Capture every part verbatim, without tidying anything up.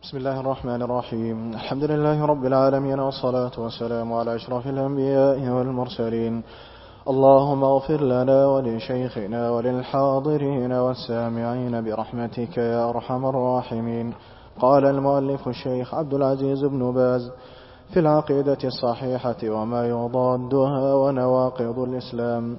بسم الله الرحمن الرحيم. الحمد لله رب العالمين، والصلاة والسلام على أشرف الأنبياء والمرسلين. اللهم اغفر لنا ولشيخنا وللحاضرين والسامعين برحمتك يا أرحم الراحمين. قال المؤلف الشيخ عبد العزيز بن باز في العقيدة الصحيحة وما يضادها ونواقض الإسلام: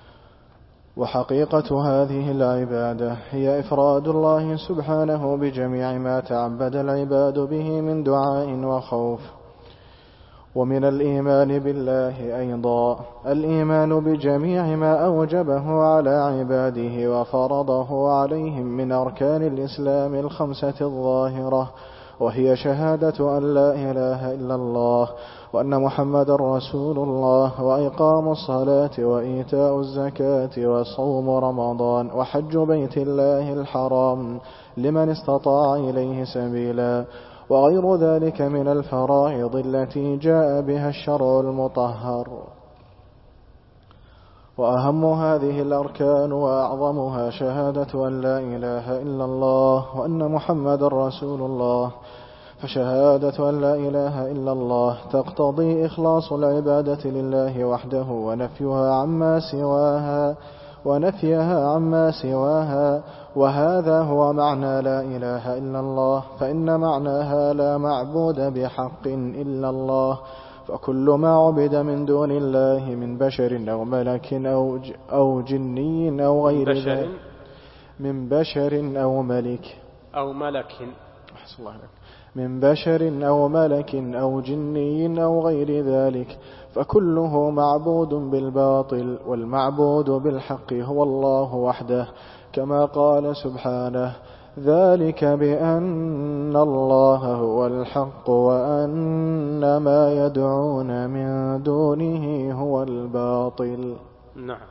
وحقيقة هذه العبادة هي إفراد الله سبحانه بجميع ما تعبد العباد به من دعاء وخوف. ومن الإيمان بالله أيضا الإيمان بجميع ما أوجبه على عباده وفرضه عليهم من أركان الإسلام الخمسة الظاهرة، وهي شهادة أن لا إله إلا الله وأن محمد رسول الله، وإقام الصلاة وإيتاء الزكاة وصوم رمضان وحج بيت الله الحرام لمن استطاع إليه سبيلا، وغير ذلك من الفرائض التي جاء بها الشرع المطهر. وأهم هذه الأركان وأعظمها شهادة أن لا إله إلا الله وأن محمد رسول الله. فشهادة أن لا إله إلا الله تقتضي إخلاص العبادة لله وحده ونفيها عما سواها ونفيها عما سواها وهذا هو معنى لا إله إلا الله، فإن معناها لا معبود بحق إلا الله. فكل ما عبد من دون الله من بشر أو ملك أو, أو جني أو غير ذلك، من بشر أو ملك أو ملك أحسن الله عليك من بشر أو ملك أو جني أو غير ذلك، فكله معبود بالباطل، والمعبود بالحق هو الله وحده، كما قال سبحانه: ذلك بأن الله هو الحق وأن ما يدعون من دونه هو الباطل. نعم.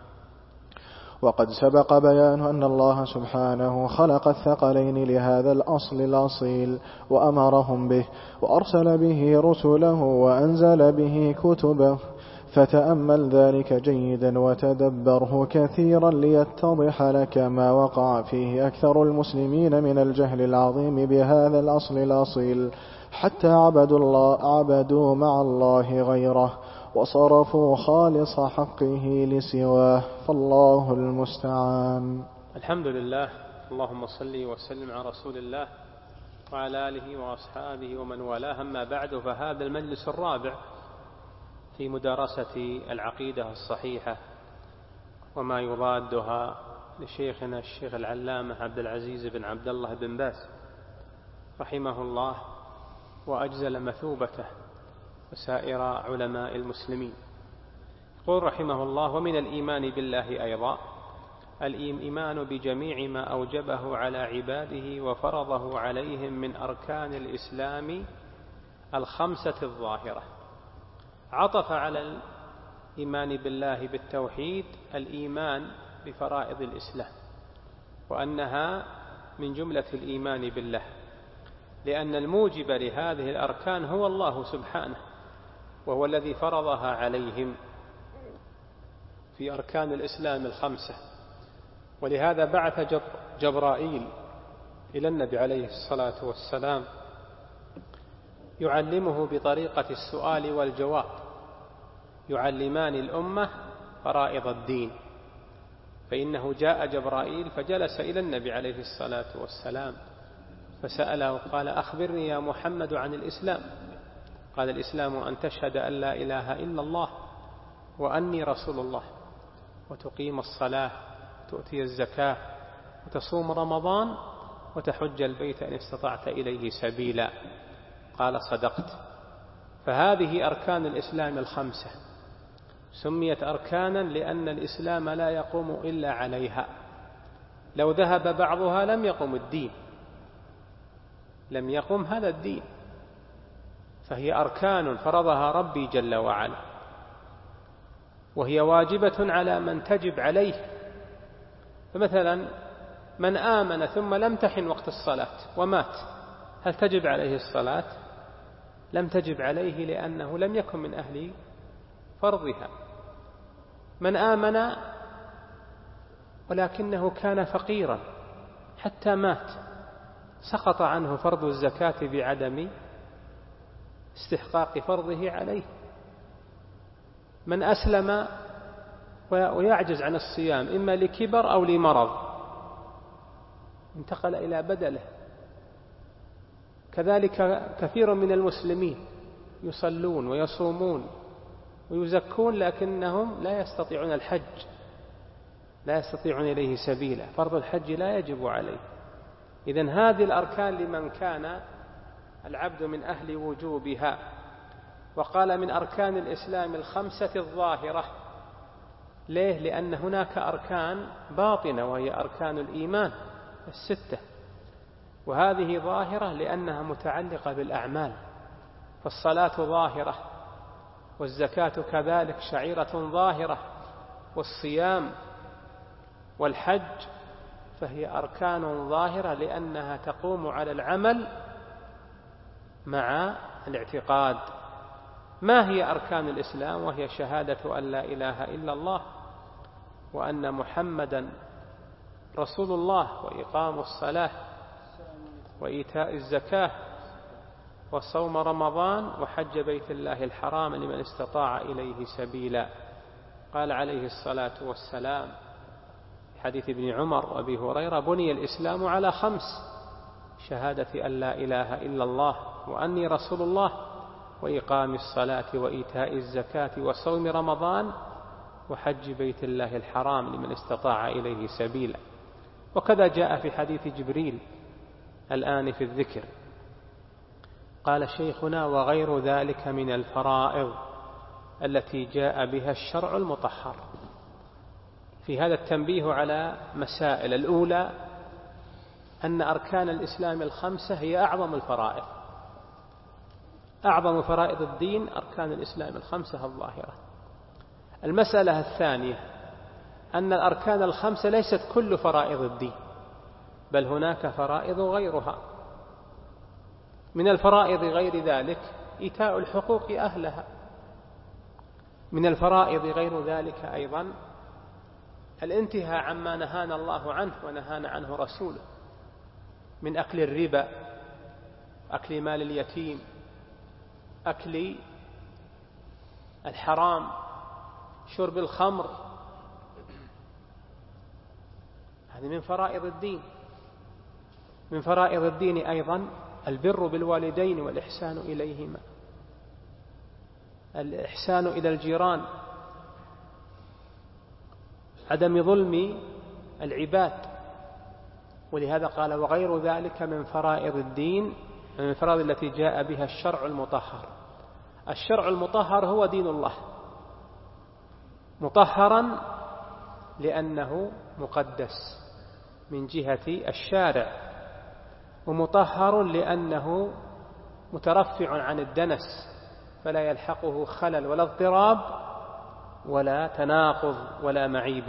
وقد سبق بيان أن الله سبحانه خلق الثقلين لهذا الأصل الأصيل وأمرهم به، وأرسل به رسله وأنزل به كتبه، فتأمل ذلك جيدا وتدبره كثيرا ليتضح لك ما وقع فيه أكثر المسلمين من الجهل العظيم بهذا الأصل الأصيل، حتى عبدوا, الله عبدوا مع الله غيره وصرفوا خالص حقه لسواه، فالله المستعان. الحمد لله. اللهم صل وسلم على رسول الله وعلى آله وأصحابه ومن والاه، أما بعد، فهذا المجلس الرابع في مدارسة العقيدة الصحيحة وما يضادها لشيخنا الشيخ العلامة عبد العزيز بن عبد الله بن باز رحمه الله وأجزل مثوبته وسائر علماء المسلمين. يقول رحمه الله: ومن الإيمان بالله أيضا الإيمان بجميع ما أوجبه على عباده وفرضه عليهم من أركان الإسلام الخمسة الظاهرة. عطف على الإيمان بالله بالتوحيد الإيمان بفرائض الإسلام، وأنها من جملة الإيمان بالله، لأن الموجب لهذه الأركان هو الله سبحانه، وهو الذي فرضها عليهم في أركان الإسلام الخمسة. ولهذا بعث جبرائيل إلى النبي عليه الصلاة والسلام يعلمه بطريقة السؤال والجواب، يعلمان الأمة فرائض الدين. فإنه جاء جبرائيل فجلس إلى النبي عليه الصلاة والسلام فسأله وقال: أخبرني يا محمد عن الإسلام. قال: الإسلام أن تشهد أن لا إله إلا الله وأني رسول الله، وتقيم الصلاة وتؤتي الزكاة وتصوم رمضان وتحج البيت إن استطعت إليه سبيلا. قال: صدقت. فهذه أركان الإسلام الخمسة، سميت أركانا لأن الإسلام لا يقوم إلا عليها، لو ذهب بعضها لم يقم الدين، لم يقم هذا الدين. فهي أركان فرضها ربي جل وعلا، وهي واجبة على من تجب عليه. فمثلا من آمن ثم لم تحن وقت الصلاة ومات، هل تجب عليه الصلاة؟ لم تجب عليه، لأنه لم يكن من أهل فرضها. من آمن ولكنه كان فقيرا حتى مات، سقط عنه فرض الزكاة بعدم استحقاق فرضه عليه. من أسلم ويعجز عن الصيام إما لكبر أو لمرض انتقل إلى بدله. كذلك كثير من المسلمين يصلون ويصومون ويزكون لكنهم لا يستطيعون الحج، لا يستطيعون إليه سبيلا، فرض الحج لا يجب عليه. إذن هذه الأركان لمن كان العبد من أهل وجوبها. وقال من أركان الإسلام الخمسة الظاهرة. ليه؟ لأن هناك أركان باطنة وهي أركان الإيمان الستة، وهذه ظاهرة لأنها متعلقة بالأعمال، فالصلاة ظاهرة، والزكاة كذلك شعيرة ظاهرة، والصيام والحج فهي أركان ظاهرة لأنها تقوم على العمل مع الاعتقاد. ما هي أركان الإسلام؟ وهي شهادة أن لا إله إلا الله وأن محمدا رسول الله، وإقام الصلاة، وإيتاء الزكاة، وصوم رمضان، وحج بيت الله الحرام لمن استطاع إليه سبيلا. قال عليه الصلاة والسلام في حديث ابن عمر وأبي هريرة: بني الإسلام على خمس: شهادة أن لا إله إلا الله وأني رسول الله، وإقام الصلاة، وإيتاء الزكاة، وصوم رمضان، وحج بيت الله الحرام لمن استطاع إليه سبيلا. وكذا جاء في حديث جبريل الآن في الذكر. قال شيخنا: وغير ذلك من الفرائض التي جاء بها الشرع المطهر. في هذا التنبيه على مسائل. الأولى أن أركان الإسلام الخمسة هي أعظم الفرائض، أعظم فرائض الدين أركان الإسلام الخمسة الظاهرة. المسألة الثانية أن الأركان الخمسة ليست كل فرائض الدين، بل هناك فرائض غيرها. من الفرائض غير ذلك إيتاء الحقوق أهلها. من الفرائض غير ذلك أيضا الانتهاء عما نهانا الله عنه ونهانا عنه رسوله، من أكل الربا، أكل مال اليتيم، أكل الحرام، شرب الخمر. هذه من فرائض الدين. من فرائض الدين أيضا البر بالوالدين والإحسان إليهما، الإحسان إلى الجيران، عدم ظلم العباد. ولهذا قال: وغير ذلك من فرائض الدين، من الفرائض التي جاء بها الشرع المطهر. الشرع المطهر هو دين الله، مطهرا لأنه مقدس من جهة الشارع، ومطهر لأنه مترفع عن الدنس، فلا يلحقه خلل ولا اضطراب ولا تناقض ولا معيبة.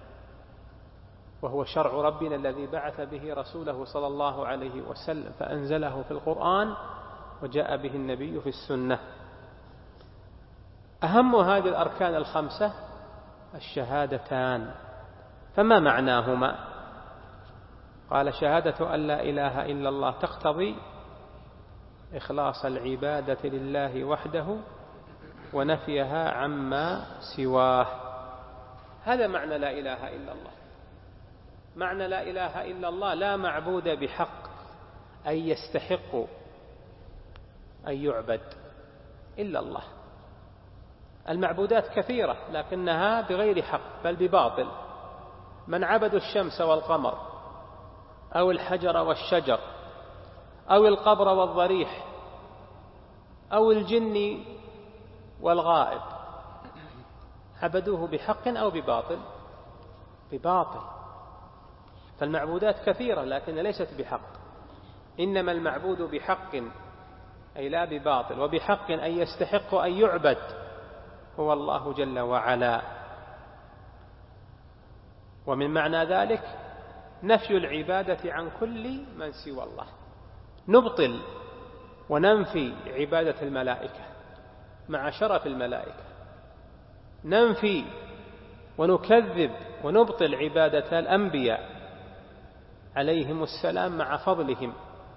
وهو شرع ربنا الذي بعث به رسوله صلى الله عليه وسلم، فأنزله في القرآن وجاء به النبي في السنة. أهم هذه الأركان الخمسة الشهادتان. فما معناهما؟ قال: شهادة أن لا إله إلا الله تقتضي إخلاص العبادة لله وحده ونفيها عما سواه. هذا معنى لا إله إلا الله. معنى لا إله إلا الله: لا معبود بحق أي يستحق أن يعبد إلا الله. المعبودات كثيرة لكنها بغير حق بل بباطل. من عبدوا الشمس والقمر أو الحجر والشجر أو القبر والضريح أو الجن والغائب عبدوه بحق أو بباطل؟ بباطل. فالمعبودات كثيرة لكن ليست بحق. إنما المعبود بحق أي لا بباطل، وبحق أي يستحق أن يعبد هو الله جل وعلا. ومن معنى ذلك نفي العبادة عن كل من سوى الله. نبطل وننفي عبادة الملائكة مع شرف الملائكة، ننفي ونكذب ونبطل عبادة الأنبياء عليهم السلام مع فضلهم،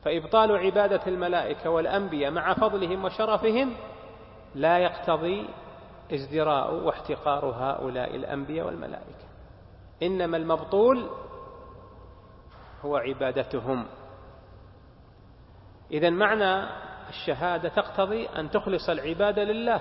فإبطال عبادة الملائكة والأنبياء مع فضلهم وشرفهم لا يقتضي ازدراء واحتقار هؤلاء الأنبياء والملائكة، إنما المبطول هو عبادتهم. إذن معنى الشهادة تقتضي أن تخلص العبادة لله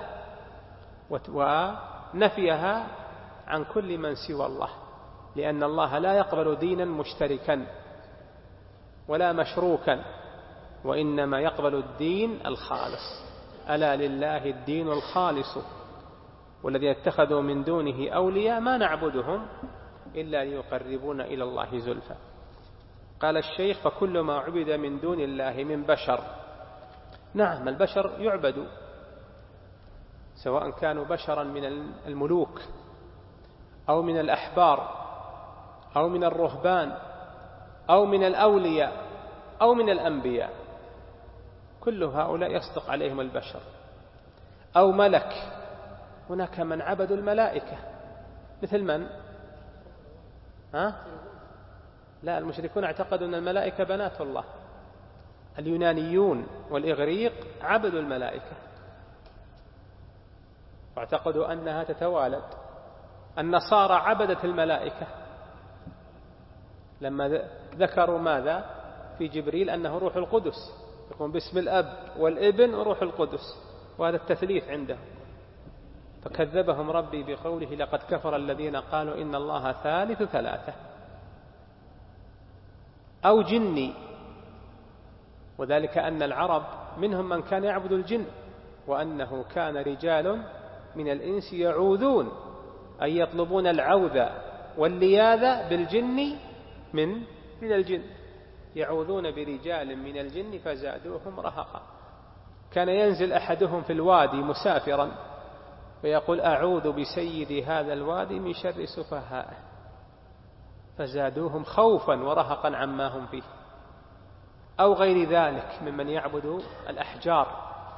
ونفيها عن كل من سوى الله، لأن الله لا يقبل دينا مشتركا ولا مشروكا، وإنما يقبل الدين الخالص. ألا لله الدين الخالص والذين اتخذوا من دونه أولياء ما نعبدهم إلا ليقربونا إلى الله زلفى. قال الشيخ: فكل ما عبد من دون الله من بشر. نعم، البشر يعبدوا، سواء كانوا بشرا من الملوك أو من الأحبار أو من الرهبان أو من الأولياء أو من الأنبياء، كل هؤلاء يصدق عليهم البشر. أو ملك، هناك من عبدوا الملائكة، مثل من؟ ها؟ لا، المشركون اعتقدوا أن الملائكة بنات الله. اليونانيون والإغريق عبدوا الملائكة واعتقدوا أنها تتوالد. النصارى عبدت الملائكة لما ذكروا ماذا في جبريل أنه روح القدس، يقوم باسم الأب والابن وروح القدس، وهذا التثليث عندهم. فكذبهم ربي بقوله: لقد كفر الذين قالوا إن الله ثالث ثلاثة. أو جني، وذلك أن العرب منهم من كان يعبد الجن، وأنه كان رجال من الإنس يعوذون، أي يطلبون العوذ واللياذ بالجن من من الجن، يعوذون برجال من الجن فزادوهم رهقا. كان ينزل أحدهم في الوادي مسافرا ويقول: أعوذ بسيد هذا الوادي من شر سفهائه، فزادوهم خوفا ورهقا عما هم فيه. أو غير ذلك ممن يعبد الأحجار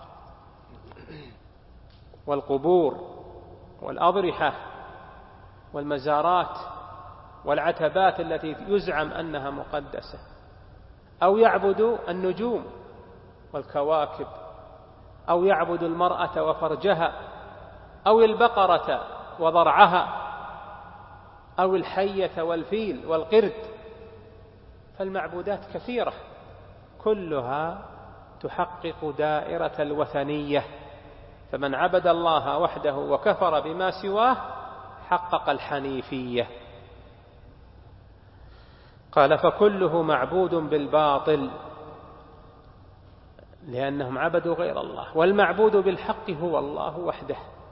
والقبور والأضرحة والمزارات والعتبات التي يزعم أنها مقدسة. أو يعبد النجوم والكواكب، أو يعبد المرأة وفرجها، أو البقرة وضرعها، أو الحية والفيل والقرد. فالمعبودات كثيرة كلها تحقق دائرة الوثنية، فمن عبد الله وحده وكفر بما سواه حقق الحنيفية. قال: فكله معبود بالباطل، لأنهم عبدوا غير الله، والمعبود بالحق هو الله وحده.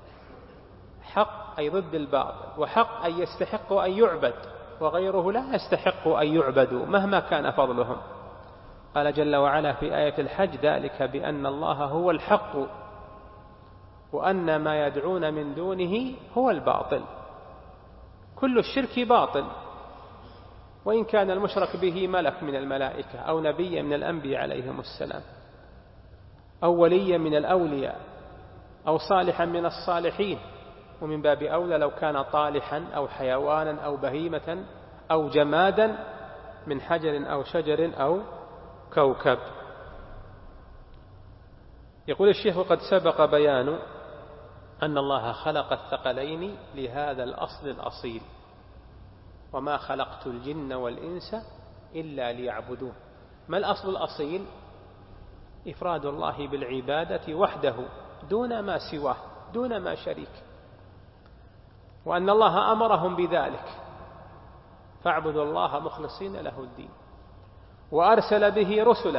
حق أي ضد الباطل، وحق أي يستحق أن يعبد، وغيره لا يستحق أن يعبدوا مهما كان فضلهم. قال جل وعلا في آية الحج: ذلك بأن الله هو الحق وأن ما يدعون من دونه هو الباطل. كل الشرك باطل، وإن كان المشرك به ملك من الملائكة أو نبي من الأنبياء عليهم السلام، أو ولي من الأولياء، أو صالحا من الصالحين، ومن باب أولى لو كان طالحا أو حيوانا أو بهيمة أو جمادا من حجر أو شجر أو كوكب. يقول الشيخ: قد سبق بيان أن الله خلق الثقلين لهذا الأصل الأصيل، وما خلقت الجن والإنس إلا ليعبدون. ما الأصل الأصيل؟ إفراد الله بالعبادة وحده دون ما سواه، دون ما شريك، وأن الله أمرهم بذلك، فاعبدوا الله مخلصين له الدين. وأرسل به رسله: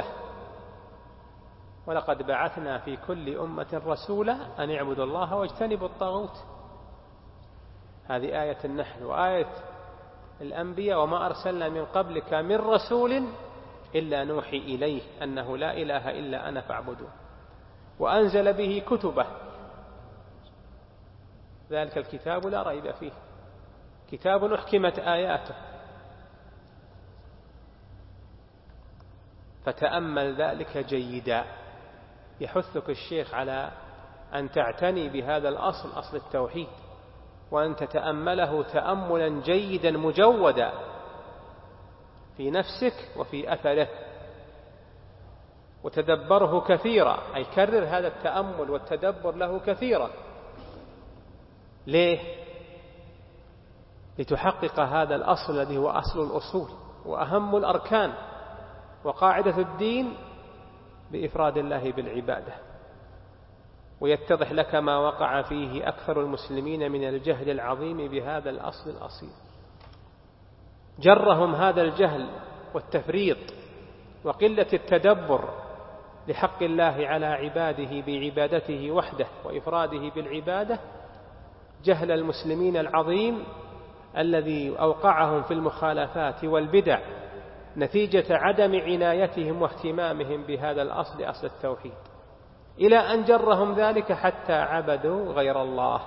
ولقد بعثنا في كل أمة رسولا أن اعبدوا الله واجتنبوا الطاغوت. هذه آية النحل. وآية الأنبياء: وما أرسلنا من قبلك من رسول إلا نوحي إليه أنه لا إله إلا أنا فاعبدون. وأنزل به كتبه: ذلك الكتاب لا ريب فيه، كتاب أحكمت آياته. فتأمل ذلك جيدا. يحثك الشيخ على أن تعتني بهذا الأصل، أصل التوحيد، وأن تتأمله تأملا جيدا مجودا في نفسك وفي أثره. وتدبره كثيرا، أي كرر هذا التأمل والتدبر له كثيرا. ليه؟ لتحقق هذا الأصل الذي هو أصل الأصول وأهم الأركان وقاعدة الدين بإفراد الله بالعبادة، ويتضح لك ما وقع فيه أكثر المسلمين من الجهل العظيم بهذا الأصل الأصيل. جرهم هذا الجهل والتفريط وقلة التدبر لحق الله على عباده بعبادته وحده وإفراده بالعبادة، جهل المسلمين العظيم الذي أوقعهم في المخالفات والبدع نتيجة عدم عنايتهم واهتمامهم بهذا الأصل، أصل التوحيد، إلى أن جرهم ذلك حتى عبدوا غير الله.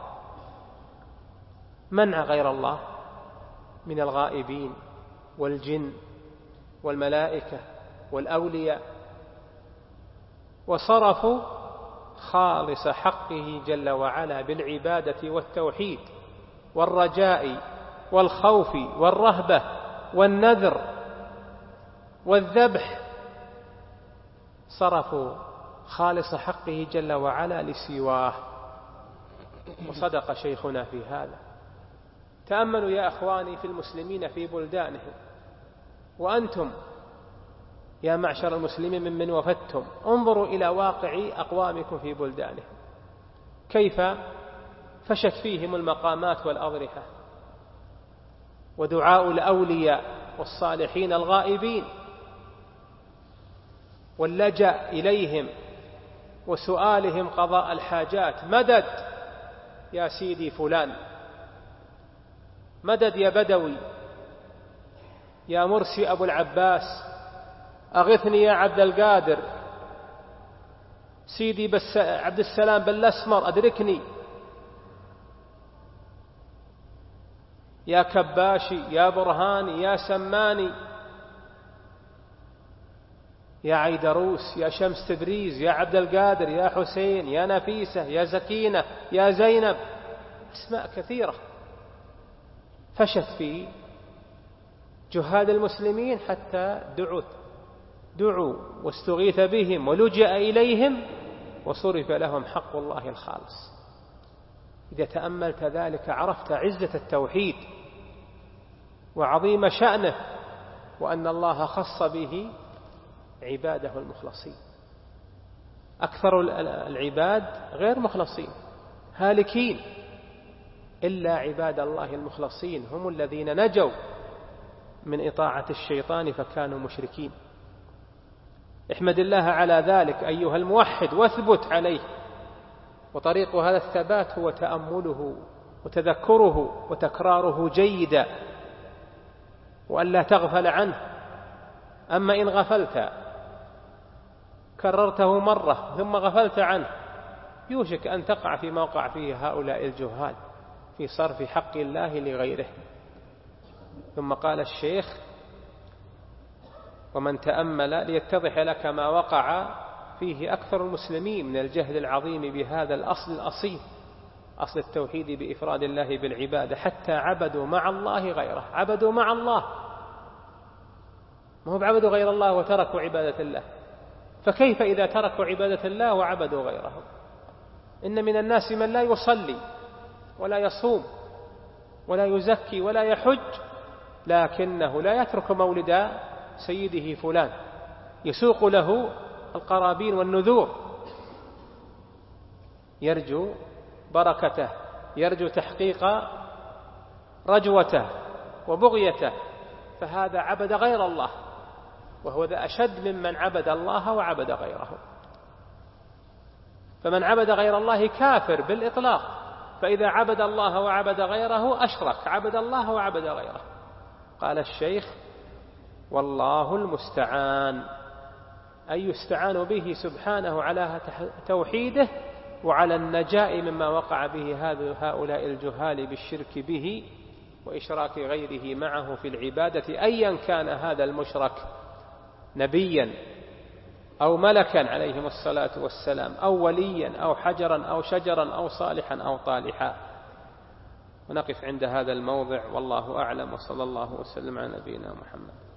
منع غير الله من الغائبين والجن والملائكة والأولياء، وصرفوا خالص حقه جل وعلا بالعبادة والتوحيد والرجاء والخوف والرهبة والنذر والذبح، صرفوا خالص حقه جل وعلا لسواه. وصدق شيخنا في هذا. تأملوا يا أخواني في المسلمين في بلدانهم، وأنتم يا معشر المسلمين ممن وفدتم انظروا إلى واقع أقوامكم في بلدانهم، كيف فشت فيهم المقامات والأضرحة، ودعاء الأولياء والصالحين الغائبين، واللجأ إليهم وسؤالهم قضاء الحاجات. مدد يا سيدي فلان، مدد يا بدوي، يا مرسي أبو العباس، أغثني يا عبد القادر، سيدي بس عبد السلام بالأسمر أدركني، يا كباشي، يا برهاني، يا سماني، يا عيدروس، يا شمس تبريز، يا عبد القادر، يا حسين، يا نفيسة، يا زكينة، يا زينب، أسماء كثيرة فشت في جهاد المسلمين حتى دعوا دعوا واستغيث بهم ولجأ إليهم وصرف لهم حق الله الخالص. إذا تأملت ذلك عرفت عزة التوحيد وعظيم شأنه، وأن الله خص به عباده المخلصين. أكثر العباد غير مخلصين هالكين، إلا عباد الله المخلصين هم الذين نجوا من إطاعة الشيطان فكانوا مشركين. احمد الله على ذلك أيها الموحد واثبت عليه، وطريق هذا الثبات هو تأمله وتذكره وتكراره جيدا، وأن لا تغفل عنه. أما إن غفلت كررته مرة ثم غفلت عنه يوشك أن تقع في موقع فيه هؤلاء الجهال في صرف حق الله لغيره. ثم قال الشيخ: ومن تأمل ليتضح لك ما وقع فيه أكثر المسلمين من الجهل العظيم بهذا الأصل الأصيل، أصل التوحيد بإفراد الله بالعبادة، حتى عبدوا مع الله غيره. عبدوا مع الله، ما هو بعبدوا غير الله وتركوا عبادة الله. فكيف إذا تركوا عبادة الله وعبدوا غيره؟ إن من الناس من لا يصلي ولا يصوم ولا يزكي ولا يحج، لكنه لا يترك مولد سيده فلان، يسوق له القرابين والنذور، يرجو بركته، يرجو تحقيق رجوته وبغيته، فهذا عبد غير الله، وهو ذا أشد ممن عبد الله وعبد غيره. فمن عبد غير الله كافر بالإطلاق، فإذا عبد الله وعبد غيره أشرك، عبد الله وعبد غيره. قال الشيخ: والله المستعان، أي يستعان به سبحانه على توحيده وعلى النجاة مما وقع به هؤلاء الجهال بالشرك به وإشراك غيره معه في العبادة، أيا كان هذا المشرك نبيا أو ملكا عليهم الصلاة والسلام، أو وليا أو حجرا أو شجرا أو صالحا أو طالحا. ونقف عند هذا الموضع، والله أعلم، وصلى الله وسلم على نبينا محمد.